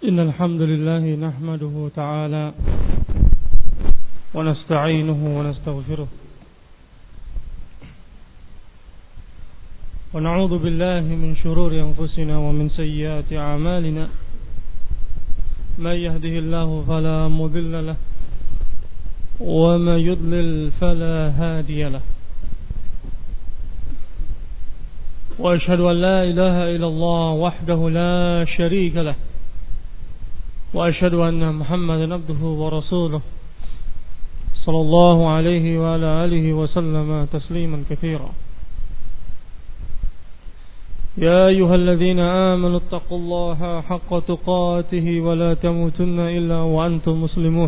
إن الحمد لله نحمده تعالى ونستعينه ونستغفره ونعوذ بالله من شرور أنفسنا ومن سيئات أعمالنا من يهده الله فلا مضل له ومن يضلل فلا هادي له وأشهد أن لا إله إلا الله وحده لا شريك له وأشهد أن محمدا عبده ورسوله صلى الله عليه وعلى آله وسلم تسليما كثيرا يا أيها الذين آمنوا اتقوا الله حق تقاته ولا تموتن إلا وأنتم مسلمون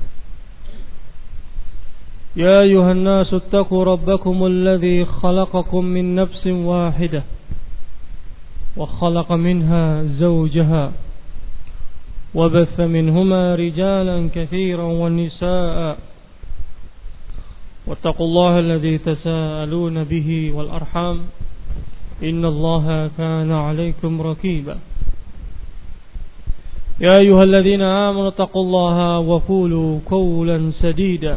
يا أيها الناس اتقوا ربكم الذي خلقكم من نفس واحدة وخلق منها زوجها وبث منهما رجالا كثيرا والنساء واتقوا الله الذي تساءلون به والأرحام إن الله كان عليكم رقيبا يا أيها الذين آمنوا اتقوا الله وقولوا قولا سديدا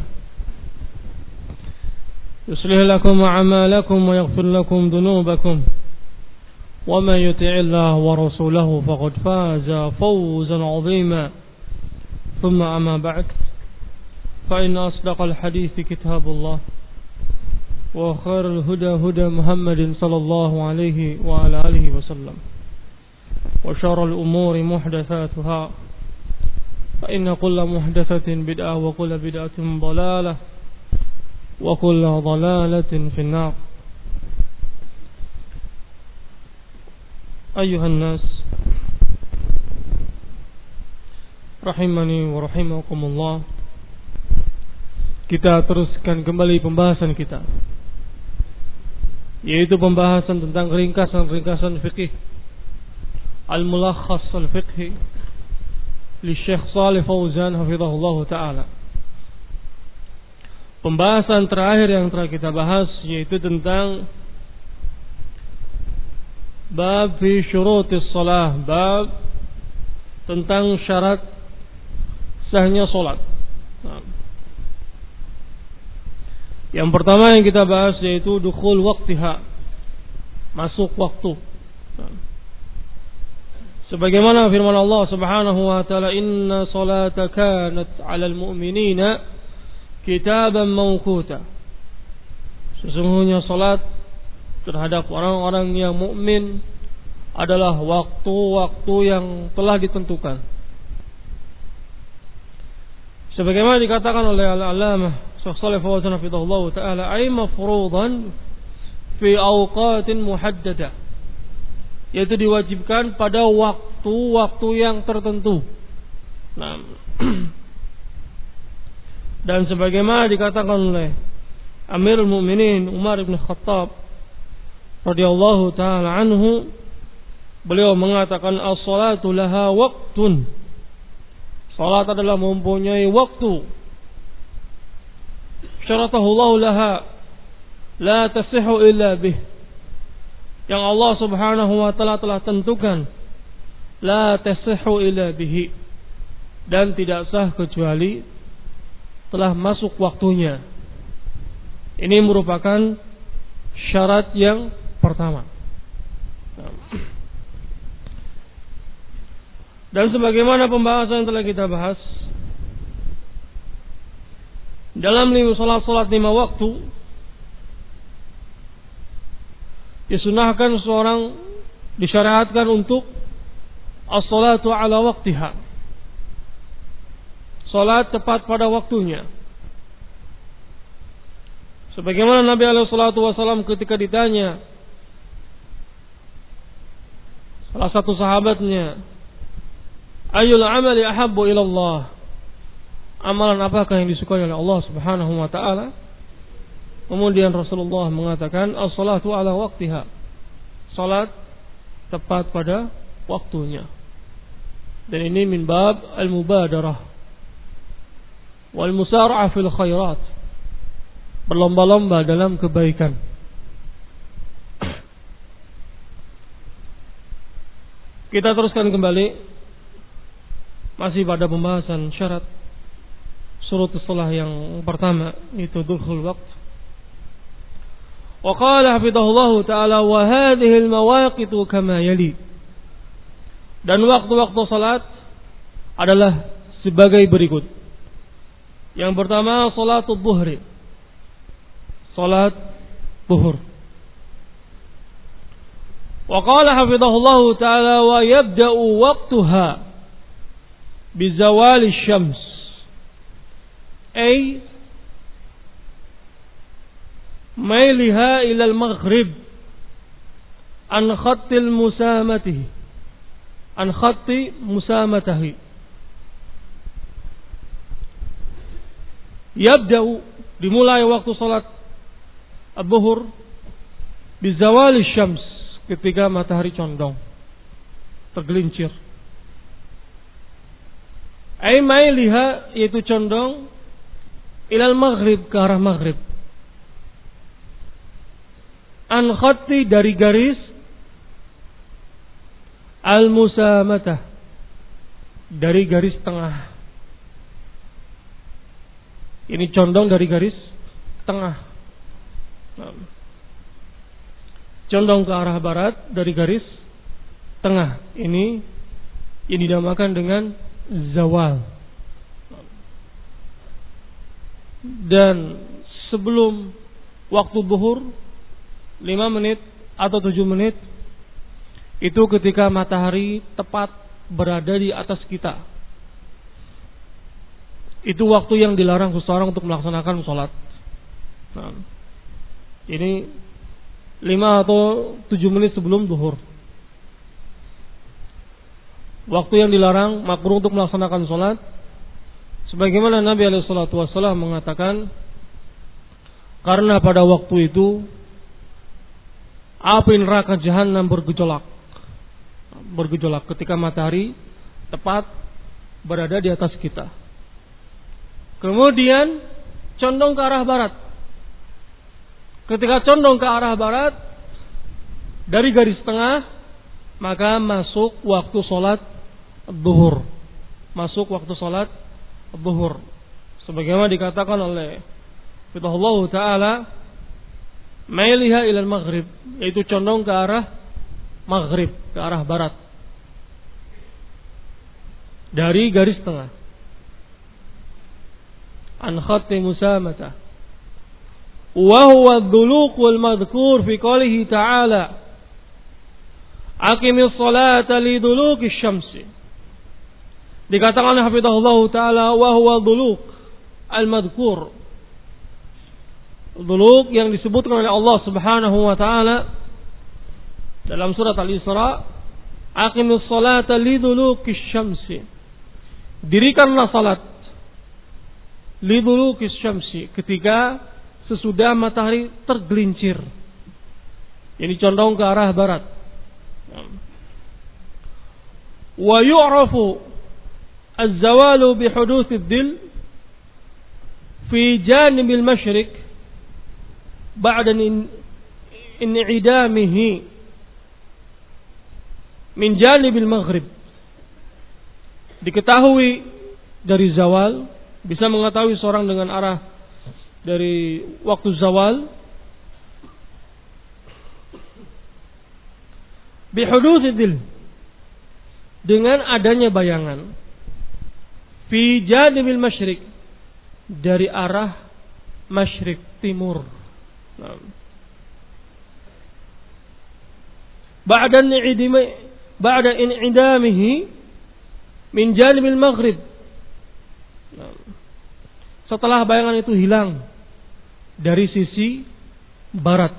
يصلح لكم أعمالكم ويغفر لكم ذنوبكم ومن يطع الله ورسوله فقد فاز فوزا عظيما ثم أما بعد فإن أصدق الحديث كتاب الله وخير الهدى هدى محمد صلى الله عليه وعلى آله وسلم وشر الأمور محدثاتها فإن كل محدثة بدعة وكل بدعة ضلالة وكل ضلالة في النار أيها الناس rahimani wa rahimakumullah. Kita teruskan kembali pembahasan kita, yaitu pembahasan tentang ringkasan-ringkasan fikih, al-mulakhas al-fiqhi li Syekh Shalih Fauzan hafizahullah ta'ala. Pembahasan terakhir yang telah kita bahas yaitu tentang bab fi syurutis shalah, bab tentang syarat sahnya salat. Yang pertama yang kita bahas yaitu dukhul waqtiha, masuk waktu. Sebagaimana firman Allah Subhanahu wa taala, inna salata kanat 'alal mu'minina kitaban mawquta. Sesungguhnya salat terhadap orang-orang yang mukmin adalah waktu-waktu yang telah ditentukan. Sebagaimana dikatakan oleh al-Allamah Syekh Shalih Fauzan hafizahullah taala, ay mafruḍan fi awqatin muhaddadah, yaitu diwajibkan pada waktu-waktu yang tertentu. Nah, dan sebagaimana dikatakan oleh Amirul Mukminin Umar bin Khattab radhiyallahu taala anhu, beliau mengatakan as-salatu laha waqtun. Salat adalah mempunyai waktu. Syaratahu Allah laha la tasihhu illa bih. Yang Allah Subhanahu wa taala telah tentukan la tasihhu illa bihi, dan tidak sah kecuali telah masuk waktunya. Ini merupakan syarat yang pertama. Dan sebagaimana pembahasan yang telah kita bahas, dalam salat 5 waktu disunahkan seorang disyariatkan untuk as-salatu ala waqtiha, salat tepat pada waktunya. Sebagaimana Nabi alaihi salatu wasallam ketika ditanya salah satu sahabatnya, ayyul amali ahabbu ila Allah, amalan apakah yang disukai oleh Allah Subhanahu wa taala? Kemudian Rasulullah mengatakan as-salatu ala waqtiha, salat tepat pada waktunya. Dan ini min bab al-mubadarah wal musara'ah fil khairat, berlomba-lomba dalam kebaikan. Kita teruskan kembali masih pada pembahasan syarat surut salah yang pertama, itu dukhul waqt. Wa qala hafidhahullahu ta'ala wa hadhihi al-mawaqitu kama yali. Dan waktu-waktu salat adalah sebagai berikut. Yang pertama salatul zuhri, salat zuhur. Wa qala hafidhahullahu ta'ala wa yabda'u waqtuha bi zawali syams, ay mailiha ila al-maghrib an khattil musamatihi, an khatti musamatihi. Yabda'u, dimulai waktu salat az-zuhur bi zawali syams, ketika matahari condong, tergelincir. Ay mailiha, yaitu condong, ilal maghrib, ke arah maghrib. An khatti, dari garis, al musamatah, dari garis tengah. Ini condong dari garis tengah. Condong ke arah barat dari garis tengah. Ini yang dinamakan dengan zawal. Dan sebelum waktu zuhur 5 menit atau 7 menit, itu ketika matahari tepat berada di atas kita. Itu waktu yang dilarang seseorang untuk melaksanakan sholat. Nah, ini 5 atau 7 menit sebelum zuhur. Waktu yang dilarang, makruh untuk melaksanakan sholat. Sebagaimana Nabi SAW mengatakan, karena pada waktu itu api neraka jahanam bergejolak ketika matahari tepat berada di atas kita. Kemudian condong ke arah barat. Ketika condong ke arah barat dari garis tengah, maka masuk waktu sholat zuhur. Masuk waktu sholat zuhur. Sebagaimana dikatakan oleh Allah Ta'ala, mailiha ilal maghrib, yaitu condong ke arah maghrib, ke arah barat, dari garis tengah. An khatti musamata. Wa huwa ad-duluq wal madhkur fi qoulihi ta'ala aqimis salata li duluki syamsi. Dikatakan oleh hafizahullah ta'ala wa huwa ad-duluq al-madhkur. Duluq yang disebutkan oleh Allah Subhanahu wa taala dalam surat Al-Isra, aqimis salata li duluki syamsi. Dirikanlah salat liduluki syamsi, ketika sesudah matahari tergelincir, ini condong ke arah barat. Wa yu'rafu az-zawalu bi huduthid dil fi janibil masyriq ba'da in'idamihi min janibil maghrib. Diketahui dari zawal, bisa mengetahui seorang dengan arah dari waktu zawal bihudutsidil, dengan adanya bayangan fi janibil masyriq, dari arah masyriq, timur. Ba'da in'idamihi min janibil maghrib, setelah bayangan itu hilang dari sisi barat.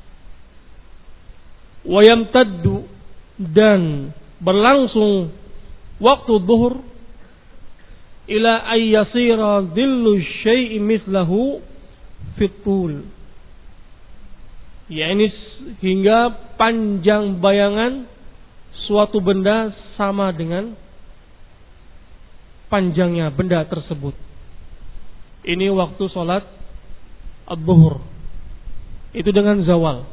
Wa yamtaddu, dan berlangsung waktu zuhur ila ayyasira dhillu syai'i mithlahu fitul, yakni hingga panjang bayangan suatu benda sama dengan panjangnya benda tersebut. Ini waktu sholat az-zuhur. Itu dengan zawal.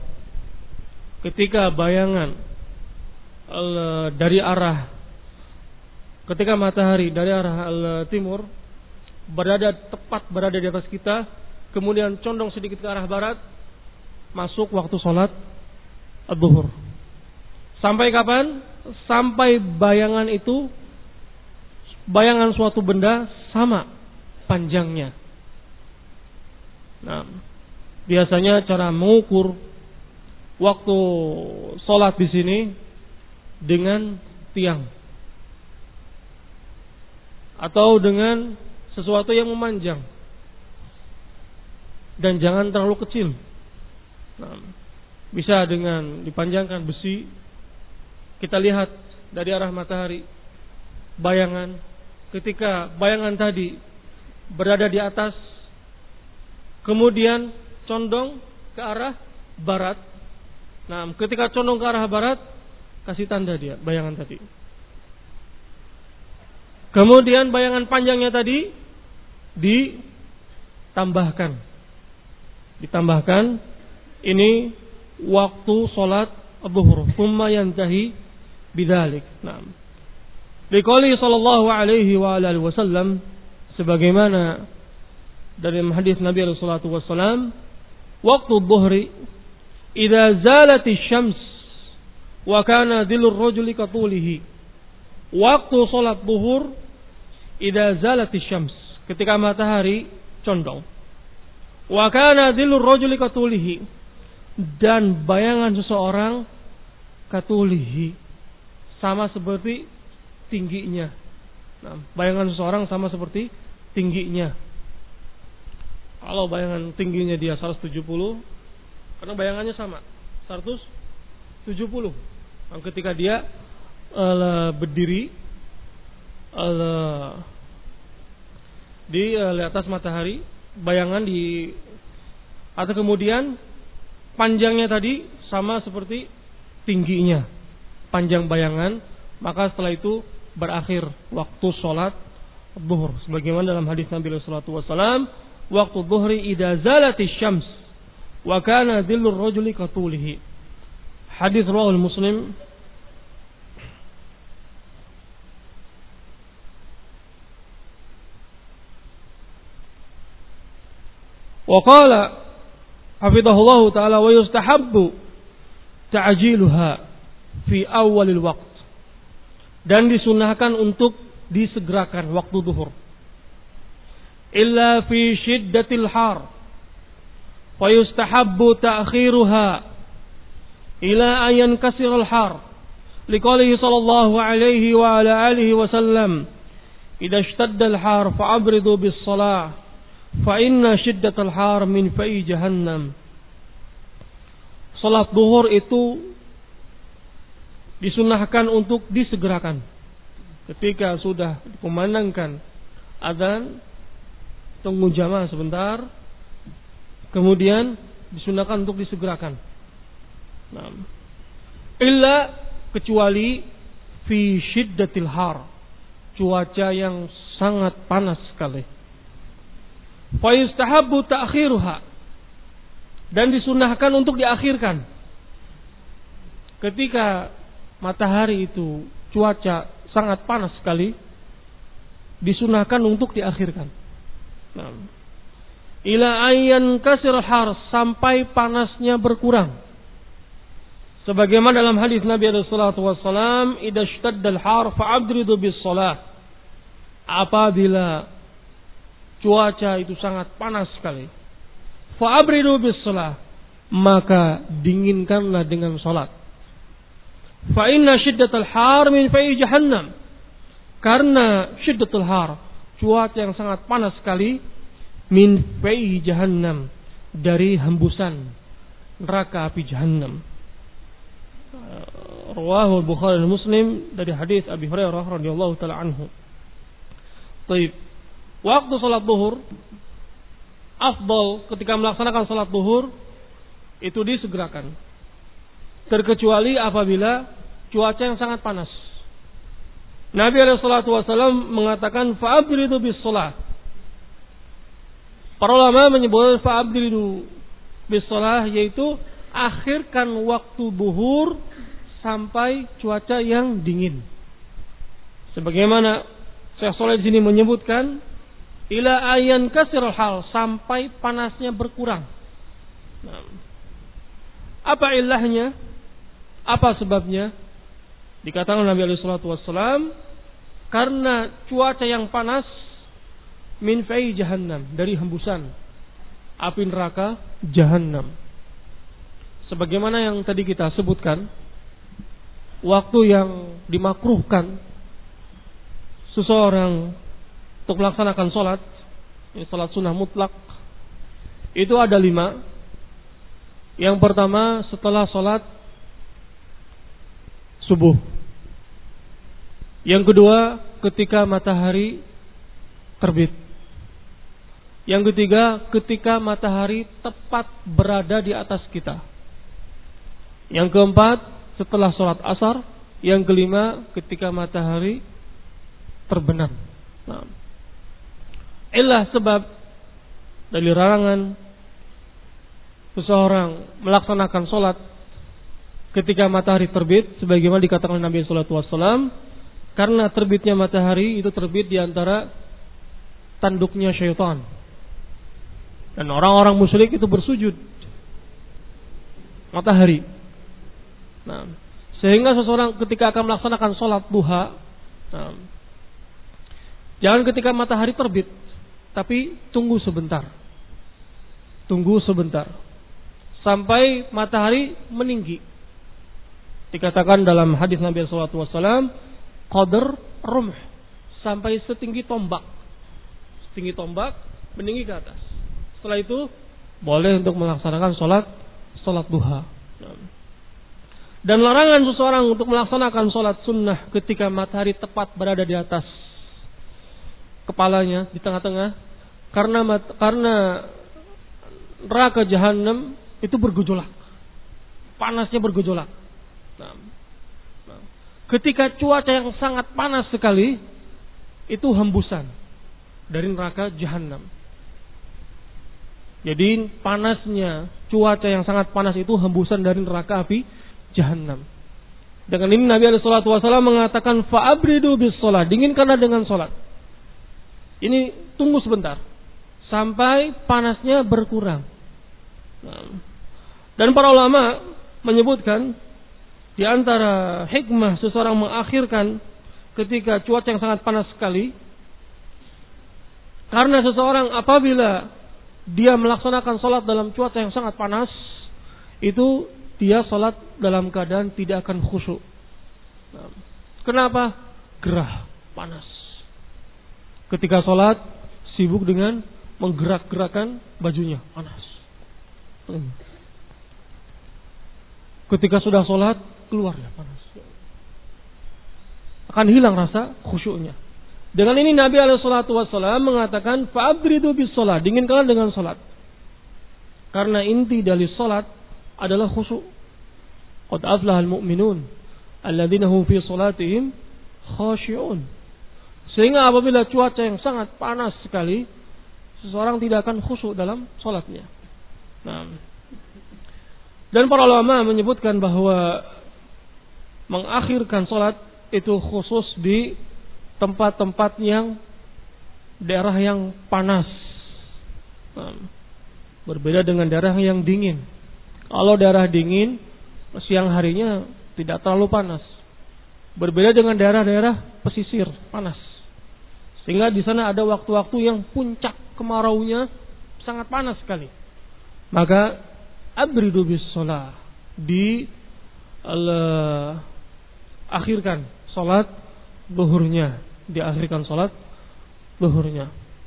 Ketika bayangan dari arah ketika matahari dari arah timur tepat berada di atas kita, kemudian condong sedikit ke arah barat, masuk waktu sholat zuhur. Sampai kapan? Sampai bayangan suatu benda sama panjangnya. Nah, biasanya cara mengukur waktu sholat di sini dengan tiang atau dengan sesuatu yang memanjang dan jangan terlalu kecil. Nah, bisa dengan dipanjangkan besi. Kita lihat dari arah matahari bayangan, ketika bayangan tadi berada di atas, kemudian condong ke arah barat. Nah, ketika condong ke arah barat, kasih tanda dia bayangan tadi. Kemudian bayangan panjangnya tadi ditambahkan. Ini waktu sholat zuhur. Tsumma yantahi bidzalik. Nah, liqouli sallallahu alaihi wa alihi wasallam, sebagaimana dari hadis Nabi sallallahu alaihi wasallam, waktu dhuhri idza zalati syams wa kana dhillur rajuli katulihi. Waktu salat zuhur idza zalati syams, ketika matahari condong. Wa kana dhillur rajuli katulihi, dan bayangan seseorang katulihi, sama seperti tingginya. Nah, bayangan seseorang sama seperti tingginya. Kalau bayangan tingginya dia 170, karena bayangannya sama 170. Nah, ketika dia berdiri di atas matahari, bayangan di atau kemudian panjangnya tadi sama seperti tingginya, panjang bayangan, maka setelah itu berakhir waktu sholat zuhur. Sebagaimana dalam hadis Nabi sallallahu alaihi wasallam, waktu zuhri idza zalati syams wa kana dhillur rajuli katulihi. Hadis riwayat Muslim. Wa qala hafidhahullah ta'ala wa yustahabbu ta'jiluha fi awalil waqt, dan disunahkan untuk disegerakan waktu zuhur. Illa fi shiddatil har fa yustahabbu ta'khiruha ila an yankasira al har, liqaulihi sallallahu alaihi wa ala alihi wa sallam, idza ishtadda al har fa'abridu bis shalah fa inna shiddatal har min fa'i jahannam. Salat zuhur itu disunahkan untuk disegerakan. Ketika sudah dikumandangkan adzan, tunggu jamaah sebentar, kemudian disunahkan untuk disegerakan. Nah, illa kecuali fi shiddatil har, cuaca yang sangat panas sekali. Fa yustahabbu ta'khiruha, dan disunahkan untuk diakhirkan. Ketika matahari itu cuaca sangat panas sekali, disunahkan untuk diakhirkan. Nah, ila ayyan kasir har, sampai panasnya berkurang. Sebagaimana dalam hadis Nabi sallallahu alaihi wasallam, idza ishtaddal har fa'abridu bis shalah, apabila cuaca itu sangat panas sekali, fa'abridu bis shalah, maka dinginkanlah dengan salat. Fa inna shiddatal har min fa'i jahannam, karena shiddatul har, cuaca yang sangat panas sekali, min fa'i jahannam, dari hembusan neraka api jahannam. Rawahu Bukhari dan Muslim dari hadis Abi Hurairah radhiyallahu taala anhu. Baik. Waktu salat zuhur afdal, ketika melaksanakan salat zuhur itu disegerakan, terkecuali apabila cuaca yang sangat panas. Nabi sallallahu alaihi wasallam mengatakan fa'abridu bis shalah. Para ulama menyebut fa'abridu bis shalah, yaitu akhirkan waktu zuhur sampai cuaca yang dingin, Sebagaimana Syekh Shalih di sini menyebutkan ila ayan kasirul hal, sampai panasnya berkurang. Nah, apa ilahnya? Apa sebabnya? Dikatakan Nabi alaihi salatu wassalam, karena cuaca yang panas min fai jahannam, dari hembusan api neraka jahannam. Sebagaimana yang tadi kita sebutkan, waktu yang dimakruhkan seseorang untuk melaksanakan sholat sunnah mutlak, itu ada 5. Yang pertama setelah sholat subuh. Yang kedua ketika matahari terbit. Yang ketiga ketika matahari tepat berada di atas kita. Yang keempat setelah sholat asar. Yang kelima ketika matahari terbenam. Nah, ilah sebab dari larangan seseorang melaksanakan sholat ketika matahari terbit, sebagaimana dikatakan Nabi sallallahu alaihi wasallam, karena terbitnya matahari itu terbit di antara tanduknya syaitan, dan orang-orang musyrik itu bersujud matahari. Nah, sehingga seseorang ketika akan melaksanakan sholat duha, nah, jangan ketika matahari terbit, tapi tunggu sebentar. Tunggu sebentar sampai matahari meninggi. Dikatakan dalam hadis Nabi sallallahu alaihi wasallam, qadar rumh, sampai setinggi tombak. Setinggi tombak meninggi ke atas. Setelah itu boleh untuk melaksanakan salat duha. Dan larangan seseorang untuk melaksanakan salat sunnah ketika matahari tepat berada di atas kepalanya, di tengah-tengah, karena neraka jahanam itu bergejolak, panasnya bergejolak. Nah, ketika cuaca yang sangat panas sekali, itu hembusan dari neraka jahanam. Jadi panasnya cuaca yang sangat panas itu hembusan dari neraka api jahanam. Dengan ini Nabi alaihi salatu wasallam mengatakan fa'abridu bis shalah, dinginkanlah dengan salat. Ini tunggu sebentar sampai panasnya berkurang. Dan para ulama menyebutkan di antara hikmah seseorang mengakhirkan ketika cuaca yang sangat panas sekali, karena seseorang apabila dia melaksanakan salat dalam cuaca yang sangat panas, itu dia salat dalam keadaan tidak akan khusyuk. Kenapa? Gerah, panas. Ketika sholat sibuk dengan menggerak-gerakkan bajunya, panas. Ketika sudah sholat keluarnya panas. Akan hilang rasa khusyuknya. Dengan ini Nabi SAW mengatakan fa'abridu bis sholat, dinginkanlah dengan sholat. Karena inti dari sholat adalah khusyuk. Qad aflahal mu'minun alladzina hum fi sholatihim khashi'un. Sehingga apabila cuaca yang sangat panas sekali, seseorang tidak akan khusyuk dalam sholatnya. Nah, dan para ulama menyebutkan bahwa mengakhirkan sholat itu khusus di tempat-tempat yang daerah yang panas. Nah, berbeda dengan daerah yang dingin. Kalau daerah dingin, siang harinya tidak terlalu panas. Berbeda dengan daerah-daerah pesisir, panas. Sehingga di sana ada waktu-waktu yang puncak kemaraunya sangat panas sekali. Maka abridu bis shalah, akhirkan salat zuhurnya, diakhirkan salat zuhurnya.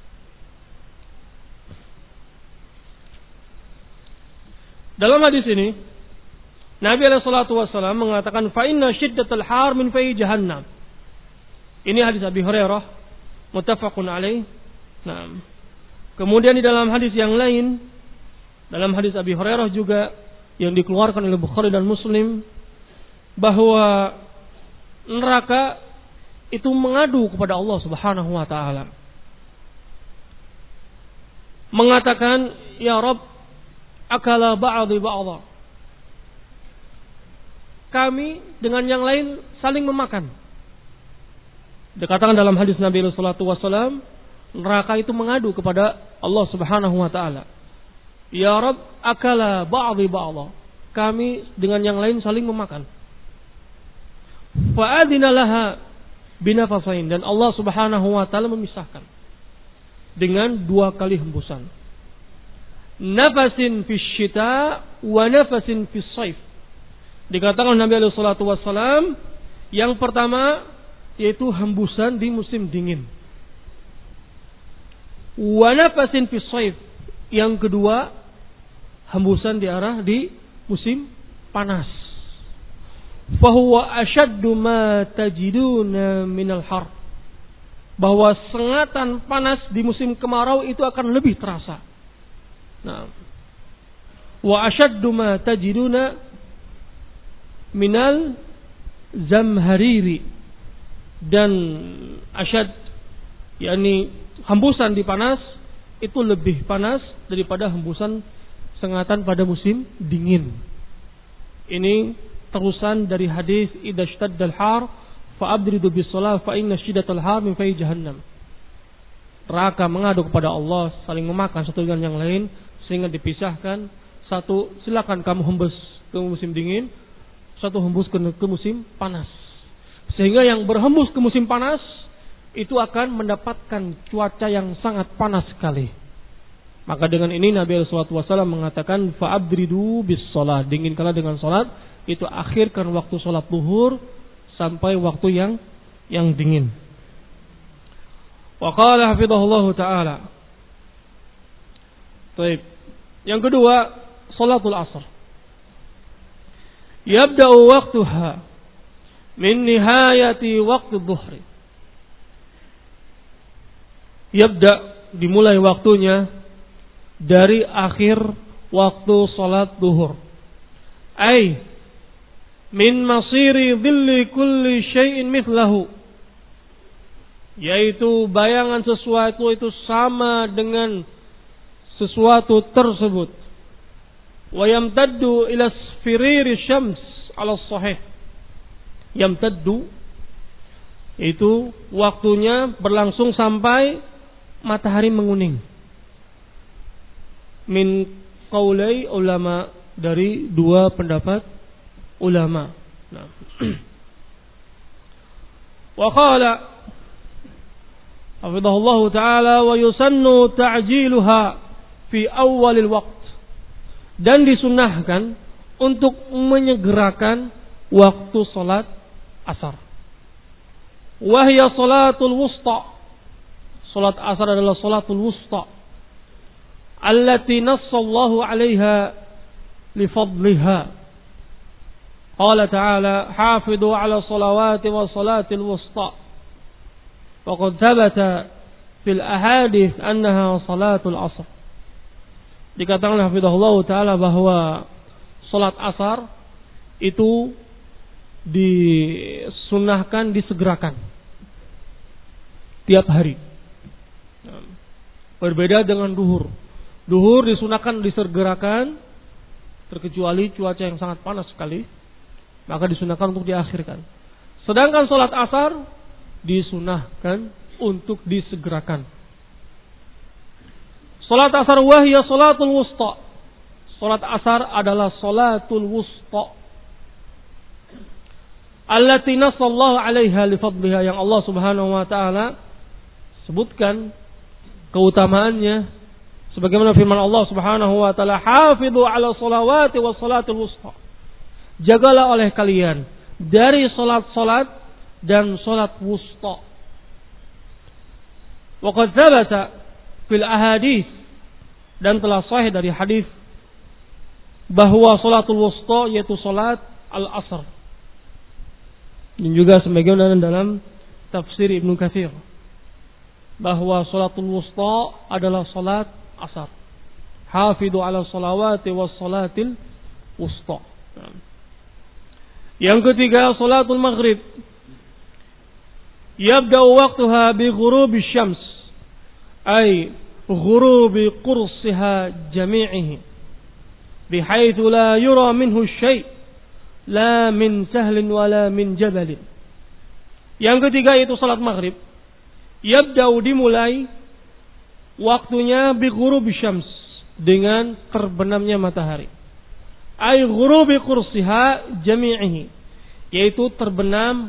Dalam hadis ini Nabi SAW mengatakan fa inna syiddatal har min fai jahannam. Ini hadis Abi Hurairah muttafaqun alaih. Nah, kemudian di dalam hadis yang lain, dalam hadis Abi Hurairah juga yang dikeluarkan oleh Bukhari dan Muslim, bahwa neraka itu mengadu kepada Allah Subhanahu wa taala. Mengatakan, "Ya Rabb, akala ba'dhi ba'dha." Kami dengan yang lain saling memakan. Dikatakan dalam hadis Nabi sallallahu alaihi wasallam, neraka itu mengadu kepada Allah Subhanahu wa taala. Ya Rabb, akala ba'dhi ba'dha. Kami dengan yang lain saling memakan. Fa'adina laha binafasain, dan Allah Subhanahu wa taala memisahkan dengan 2 kali hembusan. Nafasin fis syita wa nafasin fis shaif. Dikatakan Nabi sallallahu alaihi wasallam, yang pertama yaitu hembusan di musim dingin. Wa nafasin fis shaif. Yang kedua hembusan di musim panas. Fahuwa ashaddu ma tajiduna minal har. Bahwa sengatan panas di musim kemarau itu akan lebih terasa. Nah, wa ashaddu ma tajiduna minal zamhariri, dan asyad yakni hembusan di panas itu lebih panas daripada hembusan sengatan pada musim dingin. Ini terusan dari hadis idza shtaddal har fa'abridu bis shalah fa inna shiddatal har min fayhi jahannam. Neraka mengadu kepada Allah, saling memakan satu dengan yang lain sehingga dipisahkan. Satu, silakan kamu hembus ke musim dingin, satu hembus ke musim panas. Sehingga yang berhembus ke musim panas itu akan mendapatkan cuaca yang sangat panas sekali. Maka dengan ini Nabi sallallahu alaihi wasallam mengatakan fa'abridu bis shalah, dinginkanlah dengan salat, itu akhirkan waktu salat zuhur sampai waktu yang dingin. Wa qala hafizahullah taala. Baik. Yang kedua, salatul asr. Yabda'u waqtuha min nihayati waqti dhuhri. Yabda', dimulai waktunya dari akhir waktu salat zuhur. Ai min masiri dhilli kulli syai'in mithlahu. Yaitu bayangan sesuatu itu sama dengan sesuatu tersebut. Wa yamtaddu ila sfiriri syams ala sahih. Yamtaddu itu waktunya berlangsung sampai matahari menguning. Min qaulai ulama, dari 2 pendapat ulama. Nah. Wa qala hafizahullah taala wa yusannu ta'jiluha fi awalil waqt, dan disunnahkan untuk menyegerakan waktu salat asar. Wa hiya salatul wusta. Salat asar adalah salatul wusta allati nassallahu 'alaiha li fadliha. Qala ta'ala hafidu 'ala salawati wa salatil wusta. Faqad thabata fil ahadits annaha salatul asr. Dikatakan hafizahullah taala bahwa salat asar itu disunnahkan disegerakan tiap hari. Berbeda dengan duhur. Duhur disunahkan disegerakan terkecuali cuaca yang sangat panas sekali, maka disunahkan untuk diakhirkan. Sedangkan salat asar disunahkan untuk disegerakan. Salat asar wahya salatul wusta. Salat asar adalah salatul wusta allati nasallahu 'alaiha li fadliha, yang Allah Subhanahu wa taala sebutkan keutamaannya sebagaimana firman Allah Subhanahu wa taala, hafizu 'ala salawati was salatul wusta. Jagalah oleh kalian dari salat-salat dan salat wusta. Wa qad thabata fil ahadits, dan telah sahih dari hadis bahwa salatul wusta yaitu salat al-asr. Dan juga sebagaimana dalam tafsir Ibnu Katsir bahwa salatul wusta adalah salat asar. Hafidu 'ala salawati was salatil wusta. Yang ketiga, salatul maghrib. Yabda'u waqtaha bi ghurubi syams, ay ghurubi qursiha jami'ihi, bihaitsu la yura minhu syai', la min sahlin wala min jabalin. Yang ketiga yaitu salat maghrib. Yabda'u dimulai waktunya bi ghurubi syams, dengan terbenamnya matahari. Ay ghurubi qursiha jami'ihi, yaitu terbenam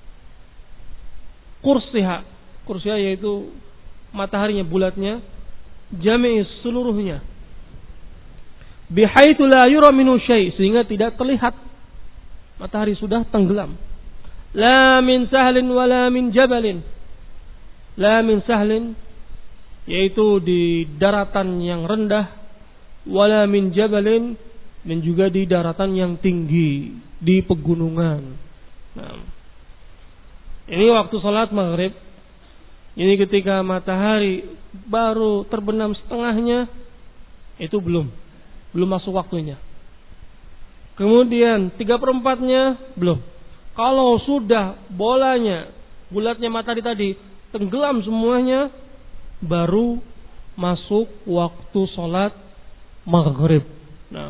qursiha. Qursiha yaitu mataharinya, bulatnya, jami'i seluruhnya. Bihaitsu la yura minhu syai', sehingga tidak terlihat matahari sudah tenggelam. La min sahlin wala min jabalin. La min sahlin, yaitu di daratan yang rendah, wala min jabalin, dan juga di daratan yang tinggi, di pegunungan. Nah, ini waktu salat maghrib. Ini ketika matahari baru terbenam setengahnya, itu belum masuk waktunya. Kemudian 3/4-nya belum. Kalau sudah bolanya, bulatnya matahari tadi tenggelam semuanya, baru masuk waktu salat maghrib. Nah,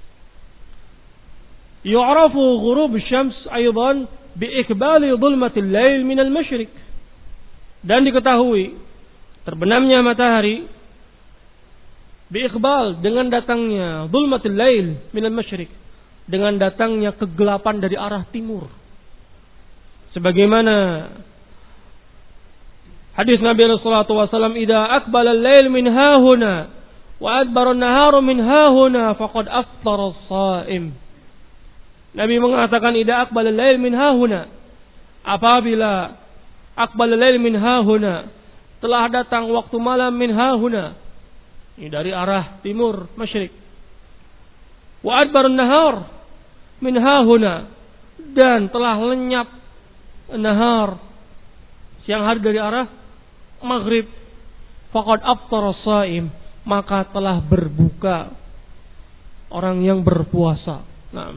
yu'rafu ghurub syams aidan bi ikbali dhulmatil lail min al-masyriq. Dan diketahui terbenamnya matahari bi iqbal, dengan datangnya dhulmatil lail min al-masyriq, dengan datangnya kegelapan dari arah timur. Sebagaimana hadis Nabi sallallahu alaihi wasallam, "Idza aqbala al-lail min hahuna wa adbara an-naharu min hahuna faqad aftara as-sha'im." Nabi mengatakan, "Idza aqbala al-lail min hahuna." Apabila aqbala al-lail min hahuna, telah datang waktu malam min hahuna, ini dari arah timur masyrik. Wa adbara an-nahar min hahuna, dan telah lenyap nahar, siang hari, dari arah maghrib. Faqad aftara as-sha'im, maka telah berbuka orang yang berpuasa. Nah,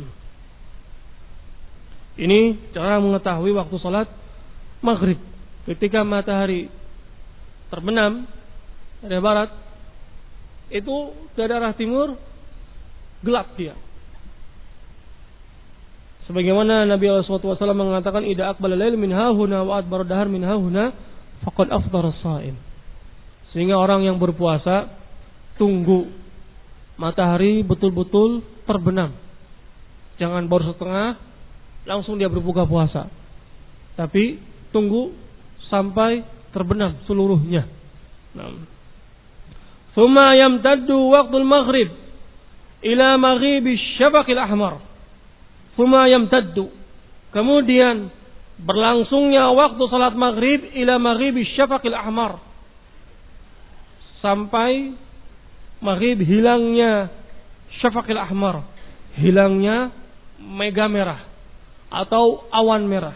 ini cara mengetahui waktu salat maghrib. Ketika matahari terbenam dari barat, itu dari arah timur gelap dia. Sebagaimana Nabi SAW mengatakan, "Idza aqbala al-lail min hahuna wa adbara dahar min hahuna faqad aftara as-sha'im." Sehingga orang yang berpuasa tunggu matahari betul-betul terbenam. Jangan baru setengah langsung dia berbuka puasa. Tapi tunggu sampai terbenam seluruhnya. Tsumma yamtaddu waqtul maghrib ila maghibi syafaqil ahmar. Tsumma yamtaddu, kemudian berlangsungnya waktu salat maghrib ila maghibi syafaqil ahmar, sampai maghrib hilangnya syafaqil ahmar, hilangnya mega merah atau awan merah.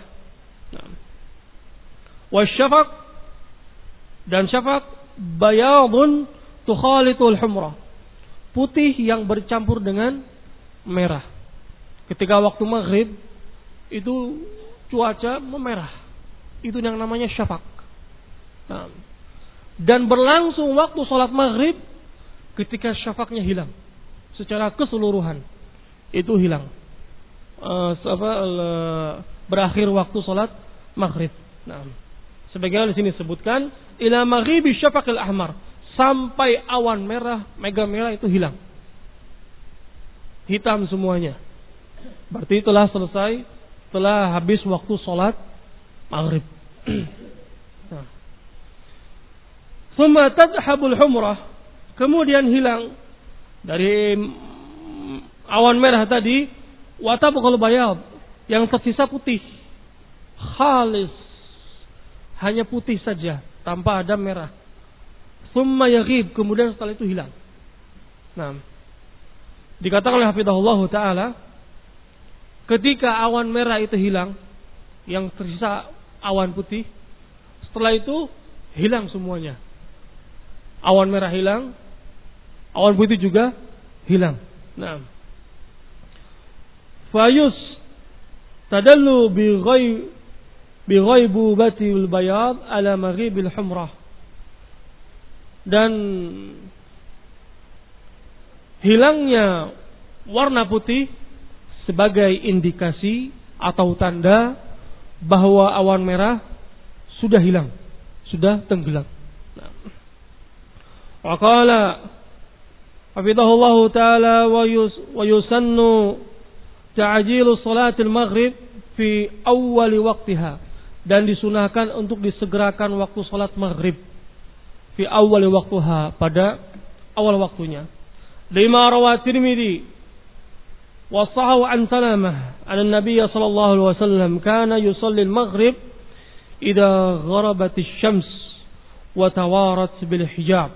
Wasyafaq, dan syafaq bayadun tukhalitul humrah, putih yang bercampur dengan merah. Ketika waktu maghrib itu cuaca memerah, itu yang namanya syafaq. Nah, dan berlangsung waktu salat maghrib ketika syafaqnya hilang secara keseluruhan, itu hilang. Berakhir waktu salat maghrib. Nah, sebagaimana di sini disebutkan, ila maghibi syafaqil ahmar, sampai awan merah, mega merah itu hilang, hitam semuanya. Berarti telah selesai, telah habis waktu salat maghrib. Nah, thumma tadhhabul humrah, kemudian hilang dari awan merah tadi, wa tabqal bayad, yang tersisa putih, khalis, hanya putih saja tanpa ada merah. Thumma yaghib, kemudian setelah itu hilang. Nah, dikatakan oleh hafizahullah taala, ketika awan merah itu hilang, yang tersisa awan putih, setelah itu hilang semuanya. Awan merah hilang, awan putih juga hilang. Nah, fayus tadallu bi ghaibubatil bayad ala maghibil humrah, dan hilangnya warna putih sebagai indikasi atau tanda bahwa awan merah sudah hilang, sudah tenggelam. Wa qala hafidhahullahu taala wa yusannu ta'jilu salatil maghrib fi awwali waqtiha, dan disunahkan untuk disegerakan waktu salat maghrib fi awwali waqtiha, pada awal waktunya. Lima rawat Tirmidzi wa sahahu an Salamah an Nabi sallallahu alaihi wasallam kana yusalli al-maghrib idza gharabat asy-syams wa tawarat bil hijab.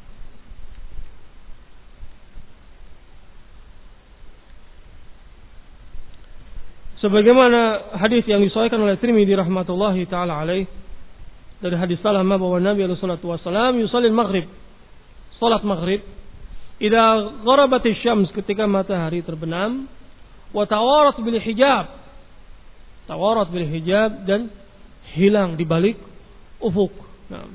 Sebagaimana hadis yang disahihkan oleh Tirmidzi rahmatullahi taala alaih, dari hadis Salamah bahwa Nabi alaihi salatu wasallam yusalli al-maghrib, salat maghrib, idza gharabat asy-syams, ketika matahari terbenam, wa tawarat bil hijab, tawarat bil hijab, dan hilang di balik ufuk. Nah.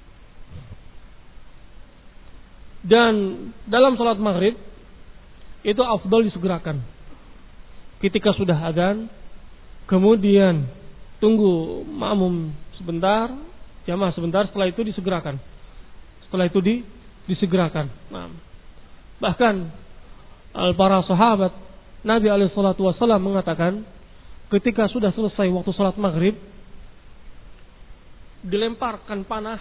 Dan dalam salat maghrib itu afdal disegerakan. Ketika sudah adzan, kemudian tunggu makmum sebentar, jamaah sebentar, setelah itu disegerakan. Setelah itu disegerakan. Nah. Bahkan para sahabat Nabi alaihi salatu wasallam mengatakan, ketika sudah selesai waktu salat maghrib, dilemparkan panah,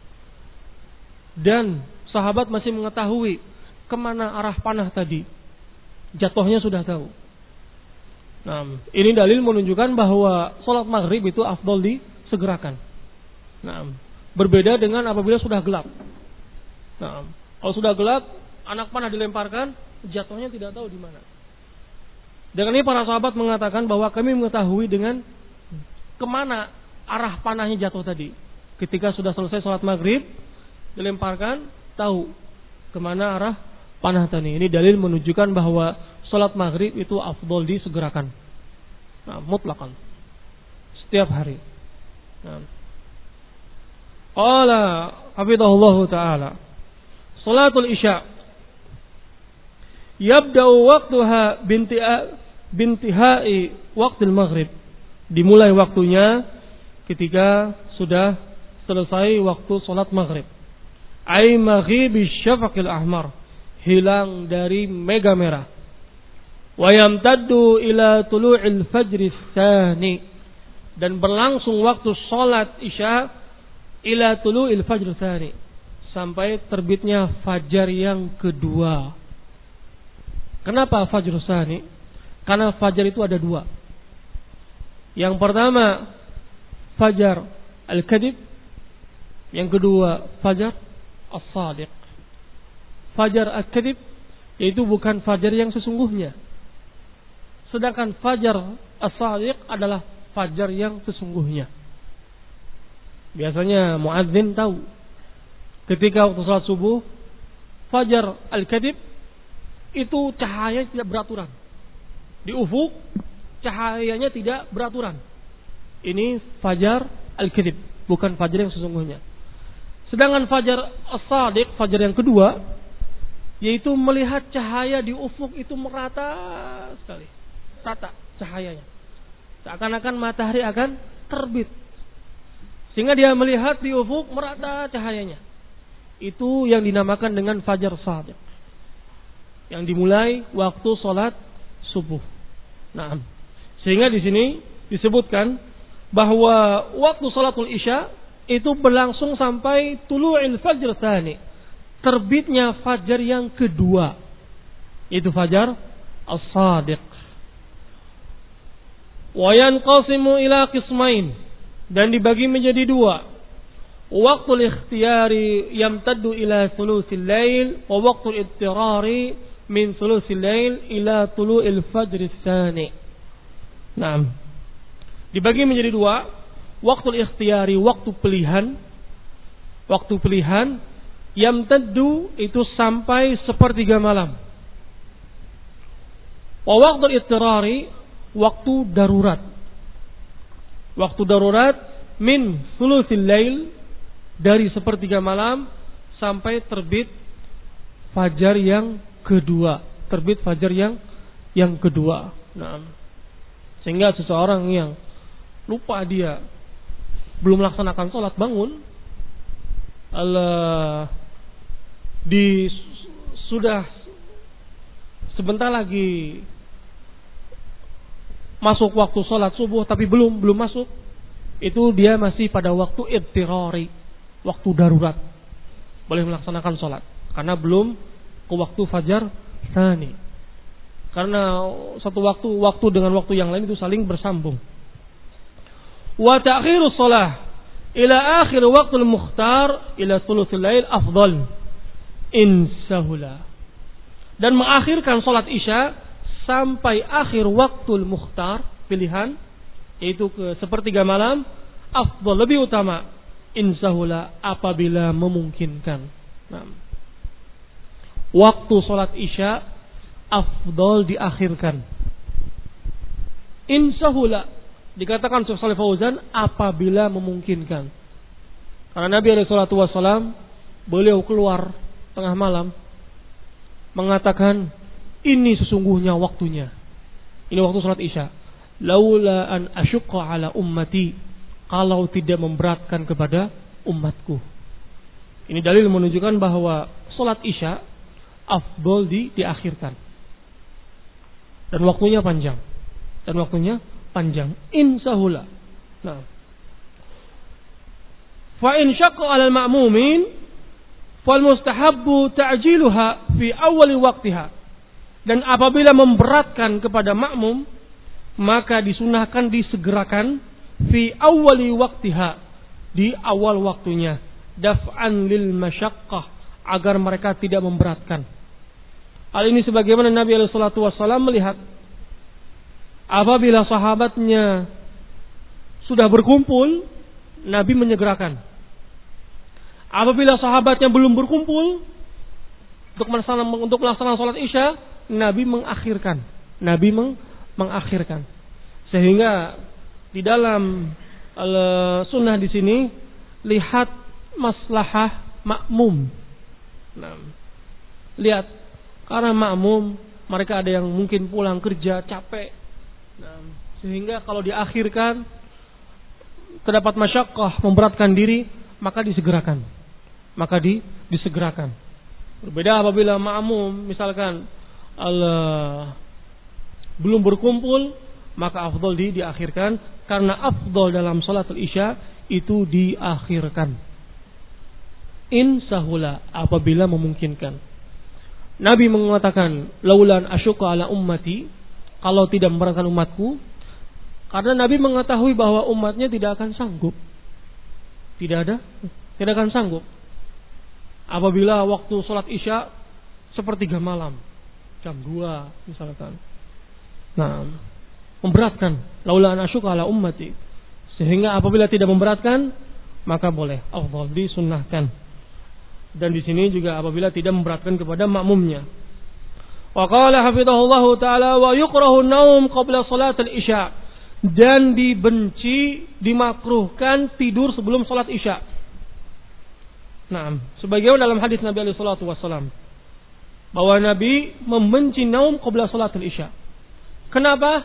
dan sahabat masih mengetahui kemana arah panah tadi. Jatuhnya sudah tahu. Nah, ini dalil menunjukkan bahwa salat maghrib itu afdal disegerakan. Nah, berbeda dengan apabila sudah gelap. Nah, kalau sudah gelap, anak panah dilemparkan, jatuhnya tidak tahu di mana. Dengan ini para sahabat mengatakan bahwa kami mengetahui dengan kemana arah panahnya jatuh tadi. Ketika sudah selesai salat maghrib, dilemparkan, tahu kemana arah panah tadi. Ini dalil menunjukkan bahwa salat maghrib itu afdal disegerakan. Nah, mutlakan. Setiap hari. Nah. Qala hafidhahullahu ta'ala, salatul isya yabda'u waqtuha bintihai waqtil maghrib. Dimulai waktunya ketika sudah selesai waktu salat maghrib. Ai maghibi syafaqil ahmar, hilang dari mega merah. Wa yamtaddu ila tulu'il fajr tsani, dan berlangsung waktu salat isya ila tulu'il fajr tsani, sampai terbitnya fajar yang kedua. Kenapa fajr tsani? Karena fajar itu ada dua. Yang pertama fajar al-kadhib, yang kedua fajar as-sadiq. Fajar al-kadhib yaitu bukan fajar yang sesungguhnya. Sedangkan fajar as-sadiq adalah fajar yang sesungguhnya. Biasanya muadzin tahu ketika waktu salat subuh, fajar al-kadhib itu cahaya tidak beraturan. Di ufuk cahayanya tidak beraturan. Ini fajar al-kadhib, bukan fajar yang sesungguhnya. Sedangkan fajar as-sadiq, fajar yang kedua, yaitu melihat cahaya di ufuk itu merata sekali. Rata cahayanya. Seakan-akan matahari akan terbit. Sehingga dia melihat di ufuk merata cahayanya. Itu yang dinamakan dengan fajar sadiq, yang dimulai waktu salat subuh. Nah, sehingga di sini disebutkan bahwa waktu salatul isya itu berlangsung sampai tulu'il fajr tsani, terbitnya fajar yang kedua, itu fajar as-sadiq. Wa yanqasimu ila qismain, dan dibagi menjadi dua. Waqtul ikhtiyari yamtaddu ila thuluthil lail, wa waqtul ittirari min thuluthil lail ila tulu'il fajr tsani. Naam. Dibagi menjadi dua. Waqtul ikhtiyari, waktu pilihan. Waktu pilihan yamtaddu itu sampai sepertiga malam. Wa waqtul ittirari, waktu darurat. Waktu darurat min thuluthil lail, dari sepertiga malam sampai terbit fajar yang kedua, terbit fajar yang kedua. Nah, sehingga seseorang yang lupa dia, belum melaksanakan sholat, bangun, sudah sebentar lagi masuk waktu sholat subuh tapi belum masuk, itu dia masih pada waktu idtirari, waktu darurat, boleh melaksanakan sholat karena belum ke waktu fajar tsani. Karena satu waktu dengan waktu yang lain itu saling bersambung. Wa ta'khirus shalah ila akhir waqtul mukhtar ila thuluthil lail afdal in sahula. Dan mengakhirkan salat Isya sampai akhir waktul mukhtar, pilihan, yaitu ke sepertiga malam, afdal, lebih utama, in sahula, apabila memungkinkan. Nah, waktu salat Isya afdal diakhirkan. In sahula, dikatakan Syekh Shalih Fauzan, apabila memungkinkan. Karena Nabi SAW, beliau keluar tengah malam mengatakan, ini sesungguhnya waktunya. Ini waktu salat Isya. Laula an asyqa ala ummati, kalau tidak memberatkan kepada umatku. Ini dalil menunjukkan bahwa salat Isya afdal diakhirkan. Dan waktunya panjang. Insahula. Nah. Fa in syaqqa 'alal ma'mumin fal mustahabbu ta'jiluha fi awwal waqtiha. Dan apabila memberatkan kepada makmum, maka disunahkan disegerakan fi awwal waqtiha, di awal waktunya, daf'an lil masyaqqah, agar mereka tidak memberatkan. Hal ini sebagaimana Nabi SAW melihat apabila sahabatnya sudah berkumpul, Nabi menyegerakan. Apabila sahabatnya belum berkumpul untuk melaksanakan salat Isya, Nabi mengakhirkan. Sehingga di dalam sunnah di sini lihat maslahah makmum. Nah, lihat, karena makmum mereka ada yang mungkin pulang kerja capek. Nah, sehingga kalau diakhirkan terdapat masyaqqah, memberatkan diri, maka disegerakan. Berbeda apabila makmum misalkan belum berkumpul, maka afdal diakhirkan, karena afdal dalam salatul Isya itu diakhirkan. In sahula, apabila memungkinkan. Nabi mengatakan, laulan asyqa ala ummati, kalau tidak memberatkan umatku, karena Nabi mengetahui bahwa umatnya tidak akan sanggup. Tidak akan sanggup. Apabila waktu salat Isya sepertiga malam, jam 2 misalkan. Nah, memberatkan, laula an asyqa ala ummati. Sehingga apabila tidak memberatkan, maka boleh, afdal, disunnahkan. Dan di sini juga apabila tidak memberatkan kepada makmumnya. Wa qala hafizahullahu taala wa yukrahu naum qabla salatil Isya. Dan dibenci, dimakruhkan tidur sebelum salat Isya. Nah, sebagaimana dalam hadis Nabi alaihi salatu wasallam, bahwa Nabi membenci naum qabla salatil Isya. Kenapa?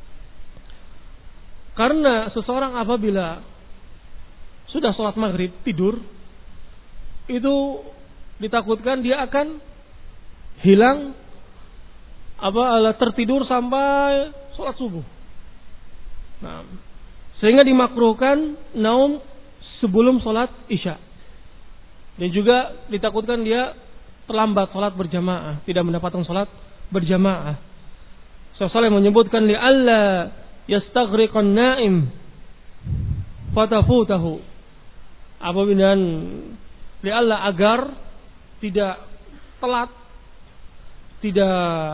Karena seseorang apabila sudah salat maghrib tidur, itu ditakutkan dia akan hilang tertidur sampai salat subuh. Nah, sehingga dimakruhkan naum sebelum salat Isya. Dan juga ditakutkan dia terlambat salat berjamaah, tidak mendapatkan salat berjamaah. Rasulullah menyebutkan li'alla yastaghriqan na'im fatafutahu. Apabila li'alla, agar tidak telat, tidak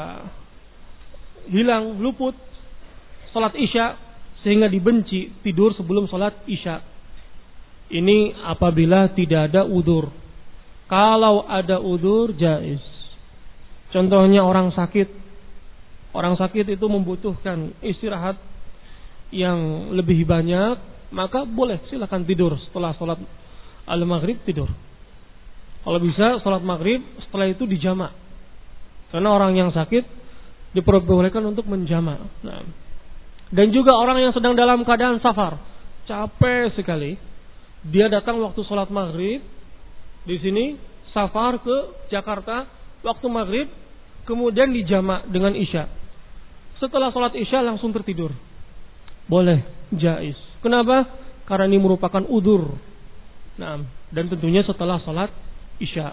hilang, luput salat Isya, sehingga dibenci tidur sebelum salat Isya. Ini apabila tidak ada udzur. Kalau ada udzur jaiz. Contohnya orang sakit. Orang sakit itu membutuhkan istirahat yang lebih banyak, maka boleh silakan tidur setelah salat al-maghrib, tidur. Kalau bisa salat maghrib setelah itu dijamak. Karena orang yang sakit diperbolehkan untuk menjamak. Nah, Dan juga orang yang sedang dalam keadaan safar, capek sekali. Dia datang waktu sholat maghrib di sini, safar ke Jakarta waktu maghrib, kemudian dijamak dengan isya. Setelah sholat isya langsung tertidur. Boleh, jaiz. Kenapa? Karena ini merupakan udzur. Nah, dan tentunya setelah sholat isya.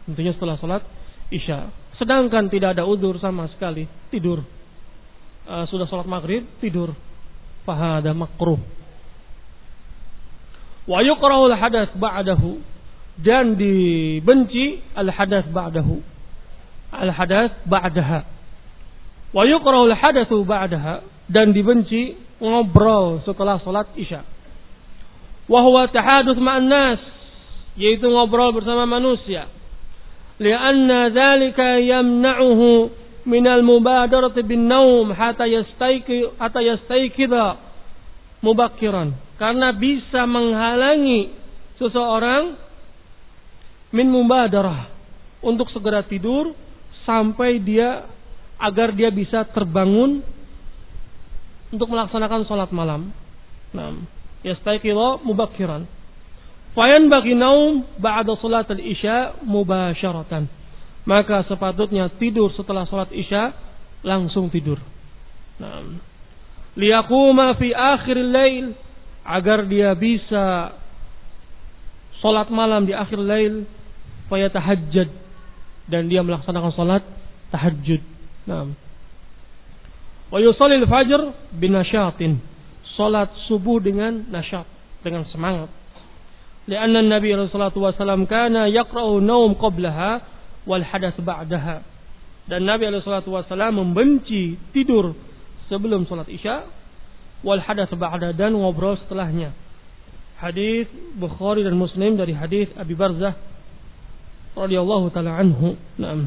Sedangkan tidak ada udzur sama sekali, tidur. Sudah sholat maghrib, tidur. Fahada makruh. Wa yukrahul hadath ba'dahu. Dan dibenci al-hadath ba'dahu. Al-hadath ba'daha. Wa yukrahul hadathu ba'daha. Dan dibenci ngobrol setelah sholat isya. Wa huwa tahaduts ma'an nas. Yaitu ngobrol bersama manusia. Lianna dzalika yamna'uhu minal mubadarati bin naum hatta yastayqidha mubakkiran. Karena bisa menghalangi seseorang min mubadarah untuk segera tidur sampai agar dia bisa terbangun untuk melaksanakan salat malam. Nah, yastayqidha mubakkiran. Fayanbaghi naum ba'da salat al-isya mubasyaratan. Maka sepatutnya tidur setelah salat isya langsung tidur. Nah, liyaquma fi akhiril lail, agar dia bisa salat malam di akhir lail, fayatahajjad, dan dia melaksanakan salat tahajud. Nah, wa yusalli al-fajr binasyatin, salat subuh dengan nasyat, dengan semangat. Lianna Nabi sallallahu alaihi wasallam kana yaqra'u naum qablaha wal hadath ba'daha. Dan Nabi sallallahu alaihi wasallam membenci tidur sebelum salat isya, wal hadath ba'da, dan ngobrol setelahnya. Hadis Bukhari dan Muslim dari hadis Abi Barzah radhiyallahu taala anhu. Naam.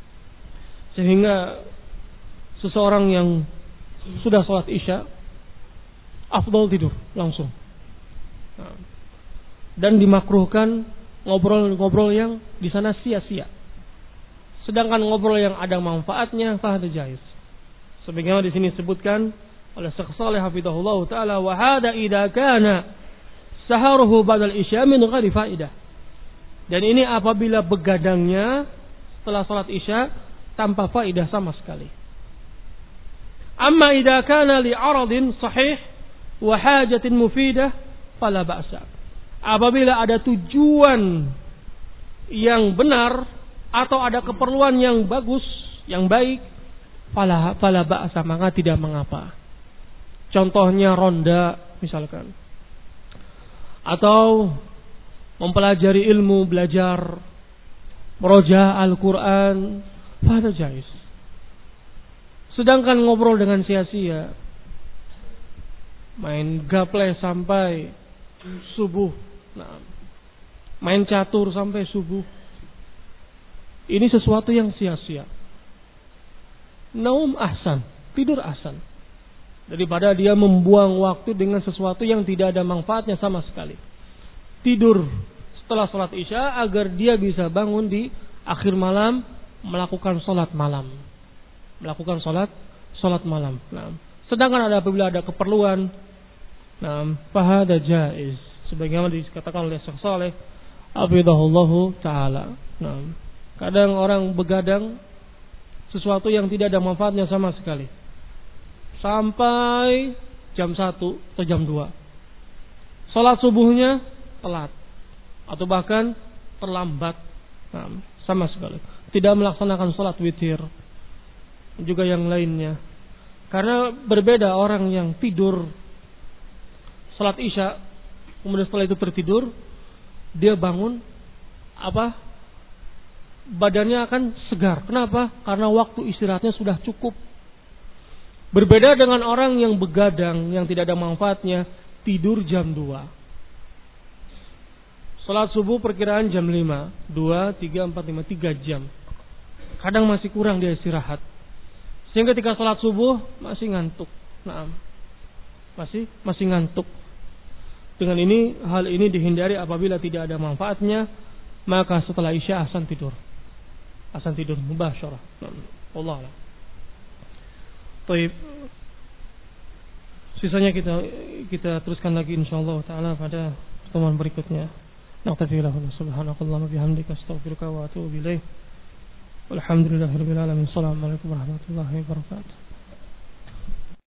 Sehingga seseorang yang sudah salat isya afdal tidur langsung. Nah, dan dimakruhkan ngobrol-ngobrol yang di sana sia-sia. Sedangkan ngobrol yang ada manfaatnya fahada jaiz. Sebagaimana di sini disebutkan oleh Syekh Shalih hafizahullah taala, wa hada idza kana saharuhu ba'dal isya min ghairi faidah. Dan ini apabila begadangnya setelah salat isya tanpa faidah sama sekali. Amma idza kana li 'aradin sahih wa hajatin mufidah fala ba'sa. Apabila ada tujuan yang benar atau ada keperluan yang bagus, yang baik, fala ba'sa, maka tidak mengapa. Contohnya ronda misalkan, atau mempelajari ilmu, belajar meroja Al-Quran, fala jaiz. Sedangkan ngobrol dengan sia-sia, main gaple sampai subuh, nah, main catur sampai subuh, ini sesuatu yang sia-sia. Naum ahsan, tidur ahsan, daripada dia membuang waktu dengan sesuatu yang tidak ada manfaatnya sama sekali. Tidur setelah salat isya agar dia bisa bangun di akhir malam melakukan salat malam. Nah, sedangkan apabila ada keperluan, nah, fahada jaiz. Sebagaimana dikatakan oleh Syekh Shalih hafizahullahu taala. Nah, kadang orang begadang sesuatu yang tidak ada manfaatnya sama sekali sampai jam 1 atau jam 2. Salat subuhnya telat atau bahkan terlambat. Nah, sama sekali tidak melaksanakan salat witir, juga yang lainnya. Karena berbeda orang yang tidur salat isya, kemudian setelah itu tertidur, dia bangun, badannya akan segar. Kenapa? Karena waktu istirahatnya sudah cukup. Berbeda dengan orang yang begadang, yang tidak ada manfaatnya, tidur jam 2. Salat subuh perkiraan jam 5, 2, 3, 4, 5, 3 jam. Kadang masih kurang dia istirahat. Sehingga ketika salat subuh masih ngantuk. Nah, masih ngantuk. Dengan hal ini dihindari apabila tidak ada manfaatnya, maka setelah isya ahsan tidur mubasyarah. Allah. Baik. Sisanya kita teruskan lagi insyaallah taala pada pertemuan berikutnya. Naqtafilahu subhanakallahumma bihamdika astaghfiruka wa atubu ilaik. Walhamdulillahirabbil alamin. Assalamualaikum warahmatullahi wabarakatuh.